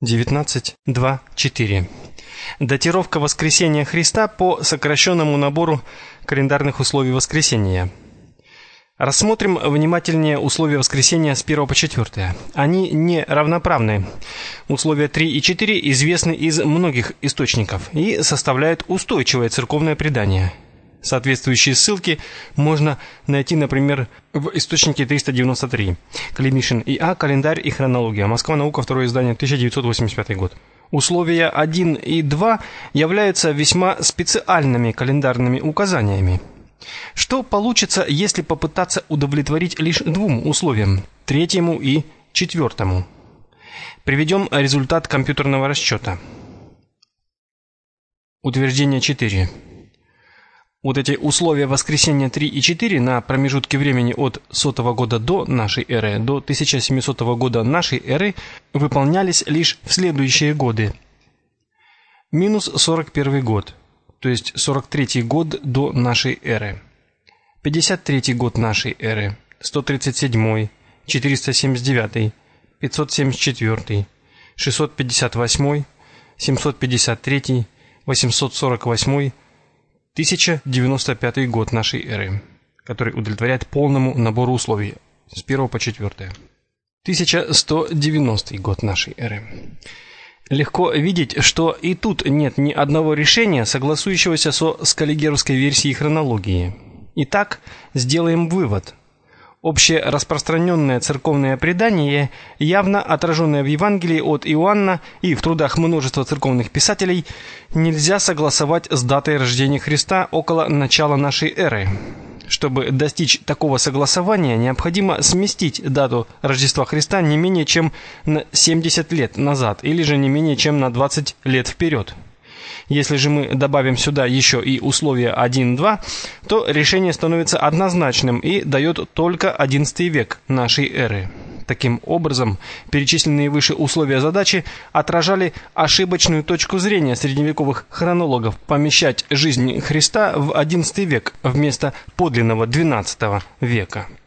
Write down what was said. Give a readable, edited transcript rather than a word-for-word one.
19.2.4. Датировка воскресения Христа по сокращенному набору календарных условий воскресения. Рассмотрим внимательнее условия воскресения с 1 по 4. Они не равноправны. Условия 3 и 4 известны из многих источников и составляют устойчивое церковное предание. Соответствующие ссылки можно найти, например, в источнике 393. Климишин И.А. Календарь и хронология. Москва. Наука. Второе издание. 1985 год. Условия 1 и 2 являются весьма специальными календарными указаниями. Что получится, если попытаться удовлетворить лишь двум условиям, третьему и четвертому? Приведем результат компьютерного расчета. Утверждение 4. Вот эти условия воскресения 3 и 4 на промежутке времени от 100 года до нашей эры до 1700 года нашей эры выполнялись лишь в следующие годы. Минус 41 год, то есть 43 год до нашей эры, 53 год нашей эры, 137, 479, 574, 658, 753, 848, 1095 год нашей эры, который удовлетворяет полному набору условий с 1 по 4. 1190 год нашей эры. Легко видеть, что и тут нет ни одного решения, согласующегося со скаллигеровской версией хронологии. Итак, сделаем вывод. Общераспространенное церковное предание, явно отраженное в Евангелии от Иоанна и в трудах множества церковных писателей, нельзя согласовать с датой рождения Христа около начала нашей эры. Чтобы достичь такого согласования, необходимо сместить дату Рождества Христа не менее чем на 70 лет назад, или же не менее чем на 20 лет вперед. Если же мы добавим сюда еще и условия 1-2, то решение становится однозначным и дает только XI век нашей эры. Таким образом, перечисленные выше условия задачи отражали ошибочную точку зрения средневековых хронологов помещать жизнь Христа в XI век вместо подлинного XII века.